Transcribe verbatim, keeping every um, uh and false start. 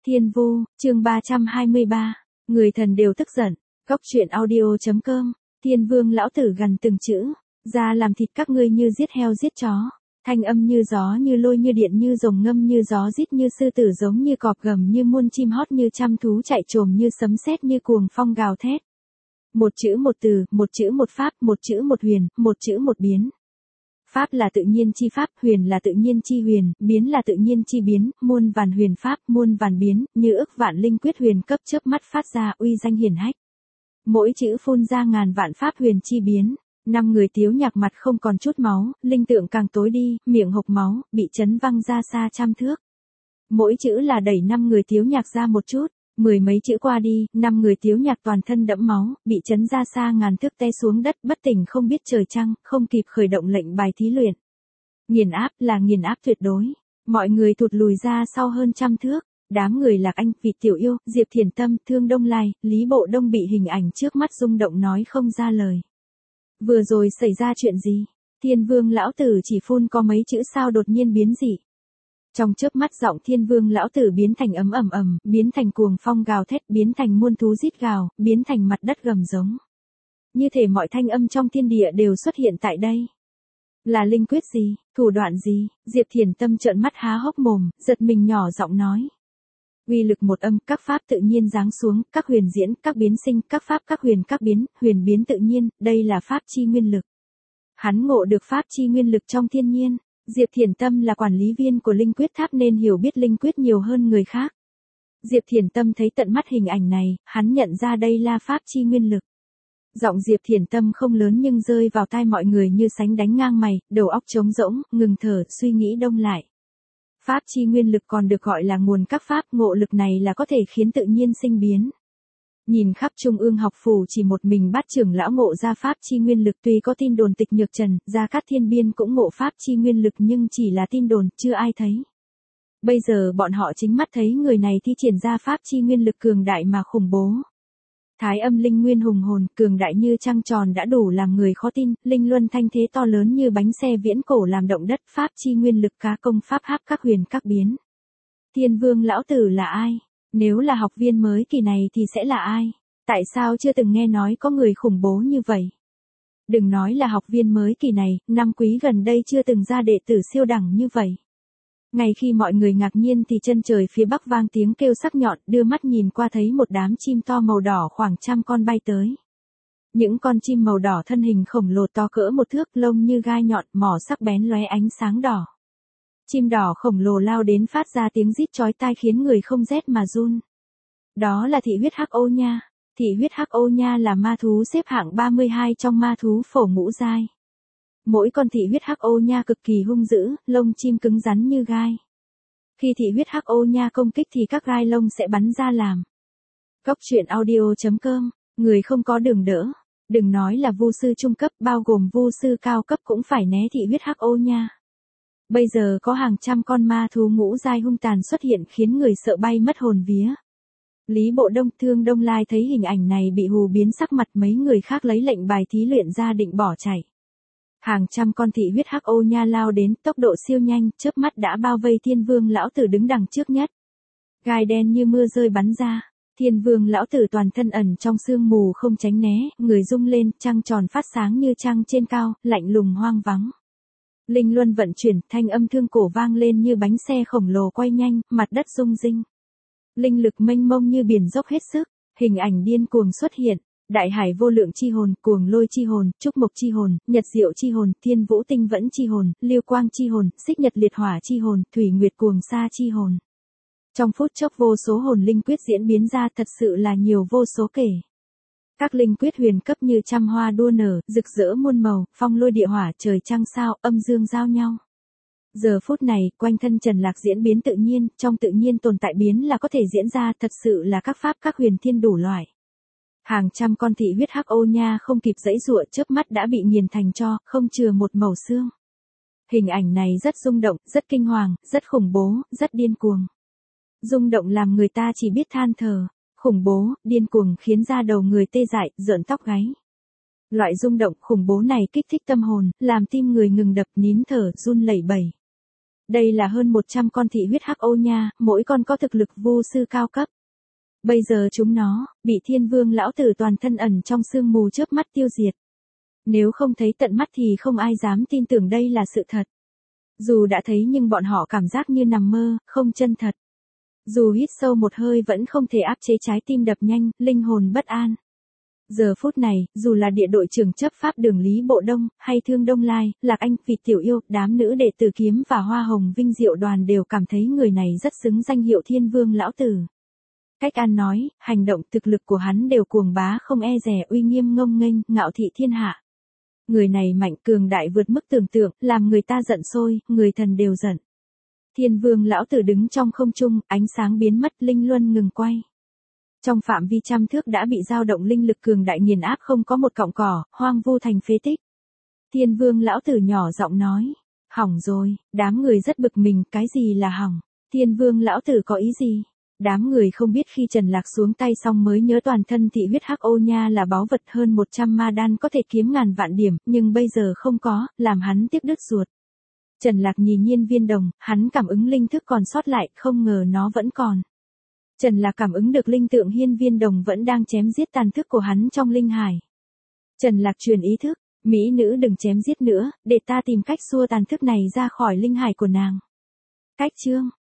Thiên Vu, chương ba trăm hai mươi ba, người thần đều tức giận, góc truyện audio.com, Thiên Vương lão tử gằn từng chữ, ra làm thịt các ngươi như giết heo giết chó, thanh âm như gió như lôi như điện như rồng ngâm như gió rít như sư tử giống như cọp gầm như muôn chim hót như trăm thú chạy trồm như sấm sét như cuồng phong gào thét. Một chữ một từ, một chữ một pháp, một chữ một huyền, một chữ một biến. Pháp là tự nhiên chi pháp, huyền là tự nhiên chi huyền, biến là tự nhiên chi biến, muôn vàn huyền pháp, muôn vàn biến, như ức vạn linh quyết huyền cấp chớp mắt phát ra uy danh hiển hách. Mỗi chữ phun ra ngàn vạn pháp huyền chi biến, năm người Tiếu Nhạc mặt không còn chút máu, linh tượng càng tối đi, miệng hộc máu, bị chấn văng ra xa trăm thước. Mỗi chữ là đẩy năm người Tiếu Nhạc ra một chút. Mười mấy chữ qua đi, năm người Tiếu Nhạc toàn thân đẫm máu, bị chấn ra xa ngàn thước té xuống đất bất tỉnh không biết trời trăng, không kịp khởi động lệnh bài thí luyện. Nghiền áp là nghiền áp tuyệt đối. Mọi người thụt lùi ra sau hơn trăm thước. Đám người Lạc Anh, Vị Tiểu Yêu, Diệp Thiền Tâm, Thương Đông Lai, Lý Bộ Đông bị hình ảnh trước mắt rung động nói không ra lời. Vừa rồi xảy ra chuyện gì? Thiên Vương lão tử chỉ phun có mấy chữ sao đột nhiên biến dị. Trong chớp mắt giọng Thiên Vương lão tử biến thành ấm ầm ầm, biến thành cuồng phong gào thét, biến thành muôn thú rít gào, biến thành mặt đất gầm giống. Như thể mọi thanh âm trong thiên địa đều xuất hiện tại đây. Là linh quyết gì, thủ đoạn gì? Diệp Thiền Tâm trợn mắt há hốc mồm, giật mình nhỏ giọng nói. Uy lực một âm, các pháp tự nhiên giáng xuống, các huyền diễn, các biến sinh, các pháp các huyền các biến, huyền biến tự nhiên, đây là pháp chi nguyên lực. Hắn ngộ được pháp chi nguyên lực trong thiên nhiên. Diệp Thiền Tâm là quản lý viên của Linh Quyết Tháp nên hiểu biết Linh Quyết nhiều hơn người khác. Diệp Thiền Tâm thấy tận mắt hình ảnh này, hắn nhận ra đây là pháp chi nguyên lực. Giọng Diệp Thiền Tâm không lớn nhưng rơi vào tai mọi người như sánh đánh ngang mày, đầu óc trống rỗng, ngừng thở, suy nghĩ đông lại. Pháp chi nguyên lực còn được gọi là nguồn các pháp, ngộ lực này là có thể khiến tự nhiên sinh biến. Nhìn khắp Trung ương học phủ chỉ một mình Bát trưởng lão ngộ ra pháp chi nguyên lực, tuy có tin đồn Tịch Nhược Trần, Gia Cát Thiên Biên cũng ngộ pháp chi nguyên lực nhưng chỉ là tin đồn, chưa ai thấy. Bây giờ bọn họ chính mắt thấy người này thi triển ra pháp chi nguyên lực cường đại mà khủng bố. Thái âm linh nguyên hùng hồn, cường đại như trăng tròn đã đủ làm người khó tin, linh luân thanh thế to lớn như bánh xe viễn cổ làm động đất, pháp chi nguyên lực cá công pháp hắc các huyền các biến. Thiên Vương lão tử là ai? Nếu là học viên mới kỳ này thì sẽ là ai? Tại sao chưa từng nghe nói có người khủng bố như vậy? Đừng nói là học viên mới kỳ này, năm quý gần đây chưa từng ra đệ tử siêu đẳng như vậy. Ngay khi mọi người ngạc nhiên thì chân trời phía bắc vang tiếng kêu sắc nhọn, đưa mắt nhìn qua thấy một đám chim to màu đỏ khoảng trăm con bay tới. Những con chim màu đỏ thân hình khổng lồ to cỡ một thước, lông như gai nhọn, mỏ sắc bén lóe ánh sáng đỏ. Chim đỏ khổng lồ lao đến phát ra tiếng rít chói tai khiến người không rét mà run. Đó là thị huyết hắc ô nha. Thị huyết hắc ô nha là ma thú xếp hạng ba mươi hai trong ma thú phổ ngũ giai. Mỗi con thị huyết hắc ô nha cực kỳ hung dữ, lông chim cứng rắn như gai. Khi thị huyết hắc ô nha công kích thì các gai lông sẽ bắn ra làm. Góc truyện audio.com, người không có đường đỡ. Đừng nói là vu sư trung cấp, bao gồm vu sư cao cấp cũng phải né thị huyết hắc ô nha. Bây giờ có hàng trăm con ma thú ngũ giai hung tàn xuất hiện khiến người sợ bay mất hồn vía. Lý Bộ Đông, Thương Đông Lai thấy hình ảnh này bị hù biến sắc mặt, mấy người khác lấy lệnh bài thí luyện ra định bỏ chạy. Hàng trăm con thị huyết hắc ô nha lao đến, tốc độ siêu nhanh, chớp mắt đã bao vây Thiên Vương lão tử đứng đằng trước nhất. Gai đen như mưa rơi bắn ra, Thiên Vương lão tử toàn thân ẩn trong sương mù không tránh né, người rung lên, trăng tròn phát sáng như trăng trên cao, lạnh lùng hoang vắng. Linh luân vận chuyển, thanh âm thương cổ vang lên như bánh xe khổng lồ quay nhanh, mặt đất rung rinh. Linh lực mênh mông như biển dốc hết sức, hình ảnh điên cuồng xuất hiện, đại hải vô lượng chi hồn, cuồng lôi chi hồn, trúc mộc chi hồn, nhật diệu chi hồn, thiên vũ tinh vẫn chi hồn, lưu quang chi hồn, xích nhật liệt hỏa chi hồn, thủy nguyệt cuồng sa chi hồn. Trong phút chốc vô số hồn linh quyết diễn biến ra, thật sự là nhiều vô số kể. Các linh quyết huyền cấp như trăm hoa đua nở, rực rỡ muôn màu, phong lôi địa hỏa, trời trăng sao, âm dương giao nhau. Giờ phút này, quanh thân Trần Lạc diễn biến tự nhiên, trong tự nhiên tồn tại biến là có thể diễn ra, thật sự là các pháp các huyền thiên đủ loại. Hàng trăm con thị huyết hắc ô nha không kịp giãy giụa, chớp mắt đã bị nghiền thành tro, không chừa một mẩu xương. Hình ảnh này rất rung động, rất kinh hoàng, rất khủng bố, rất điên cuồng. Rung động làm người ta chỉ biết than thở. Khủng bố, điên cuồng khiến da đầu người tê dại, rợn tóc gáy. Loại rung động khủng bố này kích thích tâm hồn, làm tim người ngừng đập, nín thở, run lẩy bẩy. Đây là hơn một trăm con thị huyết hắc ô nha, mỗi con có thực lực vu sư cao cấp. Bây giờ chúng nó, bị thiên vương lão tử toàn thân ẩn trong sương mù chớp mắt tiêu diệt. Nếu không thấy tận mắt thì không ai dám tin tưởng đây là sự thật. Dù đã thấy nhưng bọn họ cảm giác như nằm mơ, không chân thật. Dù hít sâu một hơi vẫn không thể áp chế trái tim đập nhanh, linh hồn bất an. Giờ phút này, dù là địa đội trưởng chấp pháp Đường Lý Bộ Đông, hay Thương Đông Lai, Lạc Anh, Vịt Tiểu Yêu, đám nữ đệ tử kiếm và Hoa Hồng Vinh Diệu Đoàn đều cảm thấy người này rất xứng danh hiệu Thiên Vương Lão Tử. Cách ăn nói, hành động, thực lực của hắn đều cuồng bá không e dè, uy nghiêm ngông nghênh, ngạo thị thiên hạ. Người này mạnh cường đại vượt mức tưởng tượng, làm người ta giận sôi, người thần đều giận. Thiên Vương Lão Tử đứng trong không trung, ánh sáng biến mất, linh luân ngừng quay. Trong phạm vi trăm thước đã bị dao động linh lực cường đại nghiền áp, không có một cọng cỏ, hoang vu thành phế tích. Thiên Vương Lão Tử nhỏ giọng nói, hỏng rồi. Đám người rất bực mình, cái gì là hỏng? Thiên Vương Lão Tử có ý gì? Đám người không biết khi Trần Lạc xuống tay xong mới nhớ toàn thân thị huyết hắc ô nha là báu vật, hơn một trăm ma đan có thể kiếm ngàn vạn điểm, nhưng bây giờ không có, làm hắn tiếc đứt ruột. Trần Lạc nhìn Nhiên Viên Đồng, hắn cảm ứng linh thức còn sót lại, không ngờ nó vẫn còn. Trần Lạc cảm ứng được linh tượng Hiên Viên Đồng vẫn đang chém giết tàn thức của hắn trong linh hải. Trần Lạc truyền ý thức, mỹ nữ đừng chém giết nữa, để ta tìm cách xua tàn thức này ra khỏi linh hải của nàng. Cách chương